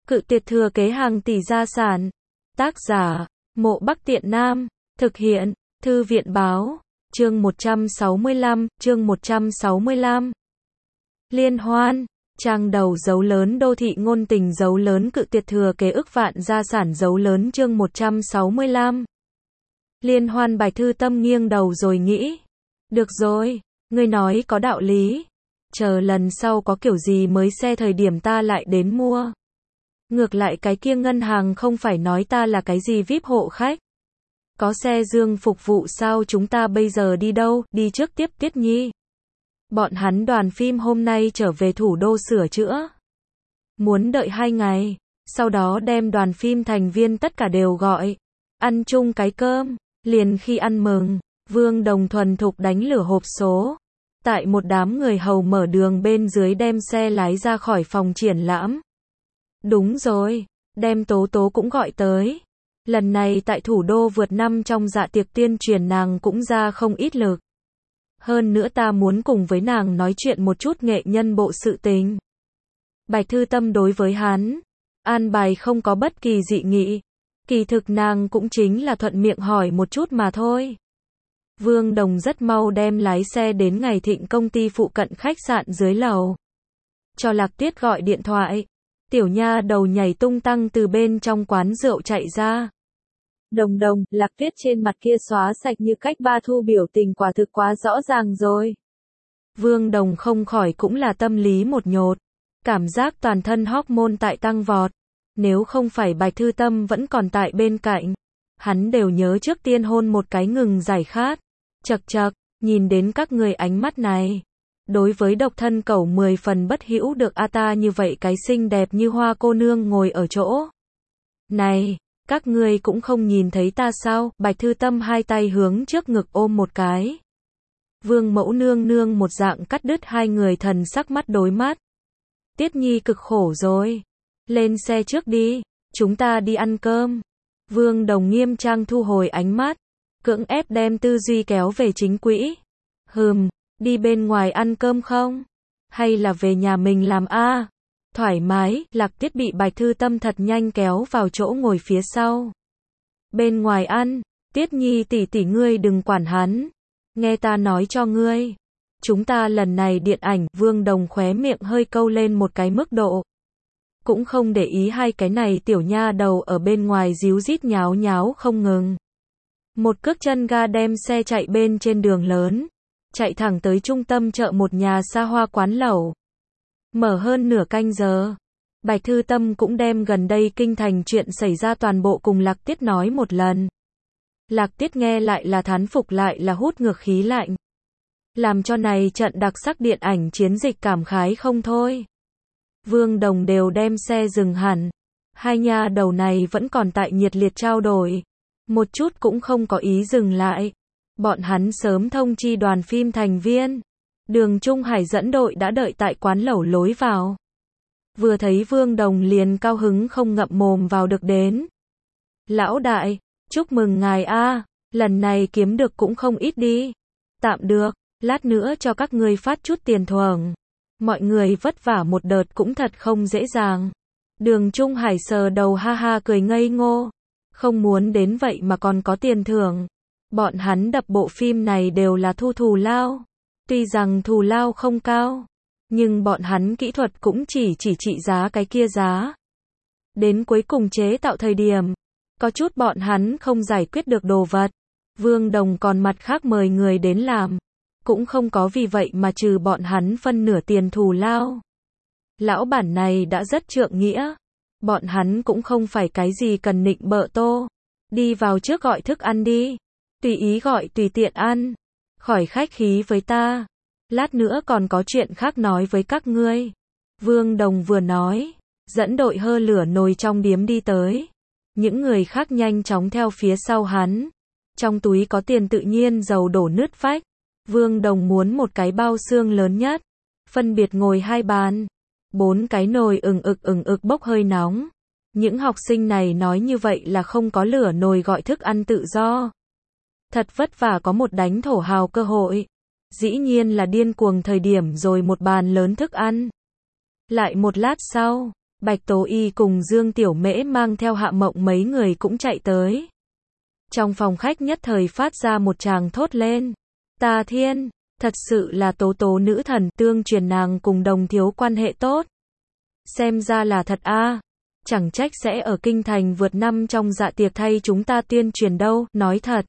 Cự tuyệt thừa kế hàng tỷ gia sản. Tác giả, Mộ Bắc Tiện Nam. Thực hiện, Thư viện báo. Chương 165. Liên hoan. Trang đầu dấu lớn đô thị ngôn tình dấu lớn cự tuyệt thừa kế ức vạn gia sản dấu lớn chương 165. Liên hoan Bạch Thư Tâm nghiêng đầu rồi nghĩ. Được rồi, ngươi nói có đạo lý. Chờ lần sau có kiểu gì mới xe thời điểm ta lại đến mua. Ngược lại cái kia ngân hàng không phải nói ta là cái gì VIP hộ khách. Có xe dương phục vụ sao chúng ta bây giờ đi đâu, đi trước tiếp Tiết Nhi. Bọn hắn đoàn phim hôm nay trở về thủ đô sửa chữa. Muốn đợi 2 ngày, sau đó đem đoàn phim thành viên tất cả đều gọi. Ăn chung cái cơm, liền khi ăn mừng, Vương Đồng thuần thục đánh lửa hộp số. Tại một đám người hầu mở đường bên dưới đem xe lái ra khỏi phòng triển lãm. Đúng rồi, đem Tố Tố cũng gọi tới. Lần này tại thủ đô vượt năm trong dạ tiệc tuyên truyền nàng cũng ra không ít lực. Hơn nữa ta muốn cùng với nàng nói chuyện một chút nghệ nhân bộ sự tình. Bạch Thư Tâm đối với hắn, an bài không có bất kỳ dị nghị. Kỳ thực nàng cũng chính là thuận miệng hỏi một chút mà thôi. Vương Đồng rất mau đem lái xe đến Ngày Thịnh công ty phụ cận khách sạn dưới lầu. Cho Lạc Tiết gọi điện thoại. Tiểu nha đầu nhảy tung tăng từ bên trong quán rượu chạy ra. Đồng, Lạc Tiết trên mặt kia xóa sạch như cách ba thu biểu tình quả thực quá rõ ràng rồi. Vương Đồng không khỏi cũng là tâm lý một nhột. Cảm giác toàn thân hormone tại tăng vọt. Nếu không phải Bạch Thư Tâm vẫn còn tại bên cạnh. Hắn đều nhớ trước tiên hôn một cái ngừng giải khát. Chậc, nhìn đến các người ánh mắt này. Đối với độc thân cẩu 10 phần bất hữu được ta như vậy cái xinh đẹp như hoa cô nương ngồi ở chỗ. Này, các ngươi cũng không nhìn thấy ta sao? Bạch Thư Tâm hai tay hướng trước ngực ôm một cái. Vương Mẫu nương một dạng cắt đứt hai người thần sắc mắt đối mắt. Tiết Nhi cực khổ rồi. Lên xe trước đi, chúng ta đi ăn cơm. Vương Đồng nghiêm trang thu hồi ánh mắt. Cưỡng ép đem tư duy kéo về chính quỹ. Đi bên ngoài ăn cơm không? Hay là về nhà mình làm a? Thoải mái, Lạc Tiết bị Bạch Thư Tâm thật nhanh kéo vào chỗ ngồi phía sau. Bên ngoài ăn, Tiết Nhi tỷ ngươi đừng quản hắn. Nghe ta nói cho ngươi. Chúng ta lần này điện ảnh, Vương Đồng khóe miệng hơi câu lên một cái mức độ. Cũng không để ý hai cái này tiểu nha đầu ở bên ngoài díu dít nháo không ngừng. Một cước chân ga đem xe chạy bên trên đường lớn. Chạy thẳng tới trung tâm chợ một nhà xa hoa quán lẩu. Mở hơn nửa canh giờ. Bạch Thư Tâm cũng đem gần đây kinh thành chuyện xảy ra toàn bộ cùng Lạc Tiết nói một lần. Lạc Tiết nghe lại là thán phục lại là hút ngược khí lạnh. Làm cho này trận đặc sắc điện ảnh chiến dịch cảm khái không thôi. Vương Đồng đều đem xe dừng hẳn. Hai nha đầu này vẫn còn tại nhiệt liệt trao đổi. Một chút cũng không có ý dừng lại. Bọn hắn sớm thông chi đoàn phim thành viên. Đường Trung Hải dẫn đội đã đợi tại quán lẩu lối vào. Vừa thấy Vương Đồng liền cao hứng không ngậm mồm vào được đến. Lão đại, chúc mừng ngài a, lần này kiếm được cũng không ít đi. Tạm được, lát nữa cho các ngươi phát chút tiền thưởng. Mọi người vất vả một đợt cũng thật không dễ dàng. Đường Trung Hải sờ đầu ha ha cười ngây ngô. Không muốn đến vậy mà còn có tiền thưởng. Bọn hắn đập bộ phim này đều là thu thù lao. Tuy rằng thù lao không cao, nhưng bọn hắn kỹ thuật cũng chỉ trị giá cái kia giá. Đến cuối cùng chế tạo thời điểm, có chút bọn hắn không giải quyết được đồ vật. Vương Đồng còn mặt khác mời người đến làm. Cũng không có vì vậy mà trừ bọn hắn phân nửa tiền thù lao. Lão bản này đã rất trượng nghĩa. Bọn hắn cũng không phải cái gì cần nịnh bợ tô. Đi vào trước gọi thức ăn đi. Tùy ý gọi tùy tiện ăn. Khỏi khách khí với ta. Lát nữa còn có chuyện khác nói với các ngươi. Vương Đồng vừa nói. Dẫn đội hơ lửa nồi trong điếm đi tới. Những người khác nhanh chóng theo phía sau hắn. Trong túi có tiền tự nhiên dầu đổ nứt vách. Vương Đồng muốn một cái bao xương lớn nhất. Phân biệt ngồi 2 bàn. 4 cái nồi ừng ực bốc hơi nóng. Những học sinh này nói như vậy là không có lửa nồi gọi thức ăn tự do. Thật vất vả có một đánh thổ hào cơ hội. Dĩ nhiên là điên cuồng thời điểm rồi một bàn lớn thức ăn. Lại một lát sau, Bạch Tố Y cùng Dương Tiểu Mễ mang theo Hạ Mộng mấy người cũng chạy tới. Trong phòng khách nhất thời phát ra một tràng thốt lên. Ta thiên, thật sự là Tố Tố nữ thần, tương truyền nàng cùng Đồng Thiếu quan hệ tốt. Xem ra là thật a. Chẳng trách sẽ ở kinh thành vượt năm trong dạ tiệc thay chúng ta tuyên truyền đâu, nói thật.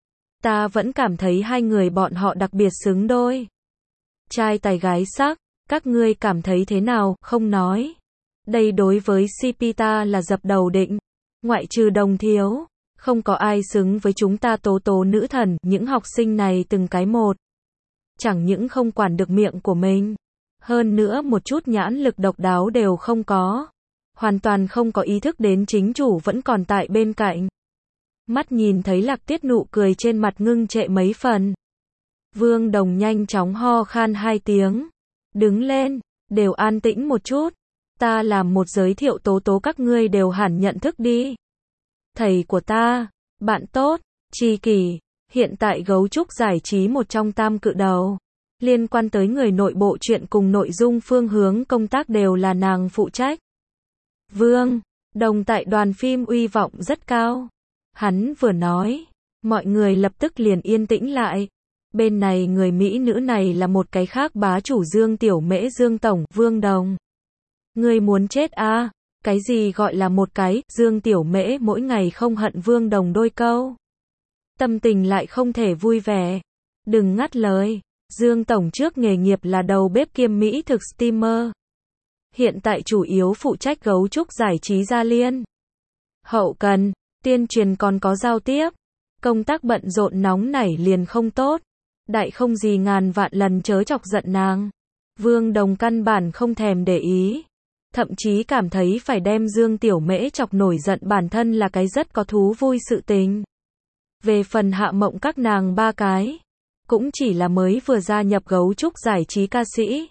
Ta vẫn cảm thấy hai người bọn họ đặc biệt xứng đôi. Trai tài gái sắc, các ngươi cảm thấy thế nào, không nói. Đây đối với CP ta là dập đầu định. Ngoại trừ Đồng Thiếu, không có ai xứng với chúng ta Tố Tố nữ thần, những học sinh này từng cái một. Chẳng những không quản được miệng của mình, hơn nữa một chút nhãn lực độc đáo đều không có. Hoàn toàn không có ý thức đến chính chủ vẫn còn tại bên cạnh. Mắt nhìn thấy Lạc Tiết nụ cười trên mặt ngưng trệ mấy phần. Vương Đồng nhanh chóng ho khan 2 tiếng. Đứng lên, đều an tĩnh một chút. Ta làm một giới thiệu Tố Tố các ngươi đều hẳn nhận thức đi. Thầy của ta, bạn tốt, Tri Kỷ, hiện tại Gấu Trúc giải trí một trong tam cự đầu. Liên quan tới người nội bộ chuyện cùng nội dung phương hướng công tác đều là nàng phụ trách. Vương Đồng tại đoàn phim uy vọng rất cao. Hắn vừa nói, mọi người lập tức liền yên tĩnh lại. Bên này người Mỹ nữ này là một cái khác bá chủ Dương Tiểu Mễ Dương Tổng, Vương Đồng. Ngươi muốn chết à? Cái gì gọi là một cái, Dương Tiểu Mễ mỗi ngày không hận Vương Đồng đôi câu. Tâm tình lại không thể vui vẻ. Đừng ngắt lời. Dương Tổng trước nghề nghiệp là đầu bếp kiêm mỹ thực steamer. Hiện tại chủ yếu phụ trách Gấu Trúc giải trí Gia Liên. Hậu cần, tuyên truyền còn có giao tiếp. Công tác bận rộn nóng nảy liền không tốt. Đại không gì ngàn vạn lần chớ chọc giận nàng. Vương Đồng căn bản không thèm để ý. Thậm chí cảm thấy phải đem Dương Tiểu Mễ chọc nổi giận bản thân là cái rất có thú vui sự tình. Về phần Hạ Mộng các nàng ba cái, cũng chỉ là mới vừa gia nhập Gấu Trúc giải trí ca sĩ.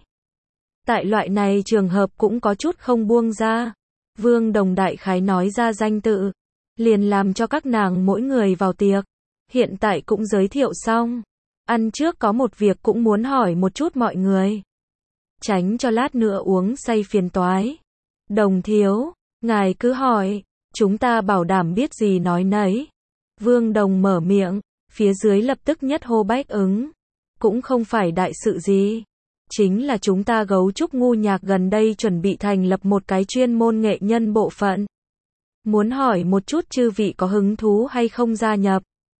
Tại loại này trường hợp cũng có chút không buông ra. Vương Đồng đại khái nói ra danh tự, liền làm cho các nàng mỗi người vào tiệc. Hiện tại cũng giới thiệu xong. Ăn trước có một việc cũng muốn hỏi một chút mọi người. Tránh cho lát nữa uống say phiền toái. Đồng Thiếu, ngài cứ hỏi, chúng ta bảo đảm biết gì nói nấy. Vương Đồng mở miệng, phía dưới lập tức nhất hô bách ứng. Cũng không phải đại sự gì. Chính là chúng ta Gấu Trúc ngu nhạc gần đây chuẩn bị thành lập một cái chuyên môn nghệ nhân bộ phận. Muốn hỏi một chút chư vị có hứng thú hay không gia nhập.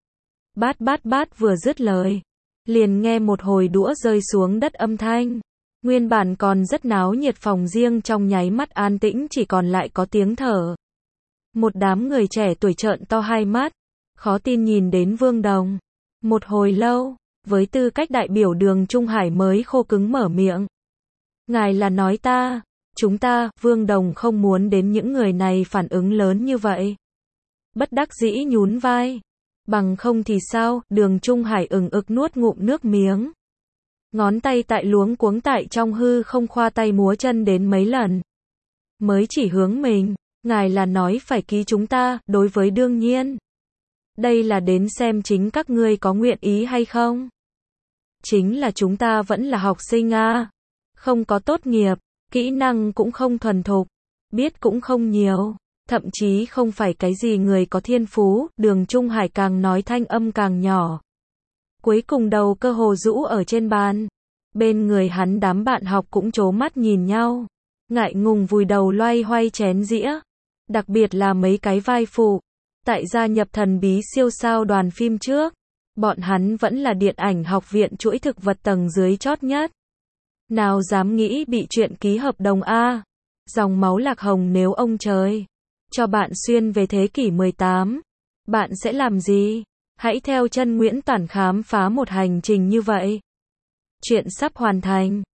Bát vừa dứt lời, liền nghe một hồi đũa rơi xuống đất âm thanh. Nguyên bản còn rất náo nhiệt phòng riêng trong nháy mắt an tĩnh chỉ còn lại có tiếng thở. Một đám người trẻ tuổi trợn to hai mắt, khó tin nhìn đến Vương Đồng. Một hồi lâu, với tư cách đại biểu Đường Trung Hải mới khô cứng mở miệng. Ngài là nói ta, chúng ta, Vương Đồng không muốn đến những người này phản ứng lớn như vậy. Bất đắc dĩ nhún vai. Bằng không thì sao, Đường Trung Hải ừng ực nuốt ngụm nước miếng. Ngón tay tại luống cuống tại trong hư không khoa tay múa chân đến mấy lần. Mới chỉ hướng mình, ngài là nói phải ký chúng ta, đối với đương nhiên. Đây là đến xem chính các ngươi có nguyện ý hay không. Chính là chúng ta vẫn là học sinh à. Không có tốt nghiệp, kỹ năng cũng không thuần thục, biết cũng không nhiều. Thậm chí không phải cái gì người có thiên phú, Đường Trung Hải càng nói thanh âm càng nhỏ. Cuối cùng đầu cơ hồ rũ ở trên bàn. Bên người hắn đám bạn học cũng trố mắt nhìn nhau. Ngại ngùng vùi đầu loay hoay chén dĩa. Đặc biệt là mấy cái vai phụ. Tại gia nhập thần bí siêu sao đoàn phim trước. Bọn hắn vẫn là điện ảnh học viện chuỗi thực vật tầng dưới chót nhất. Nào dám nghĩ bị chuyện ký hợp đồng A. Dòng máu Lạc Hồng nếu ông trời cho bạn xuyên về thế kỷ 18. Bạn sẽ làm gì? Hãy theo chân Nguyễn Toản khám phá một hành trình như vậy. Chuyện sắp hoàn thành.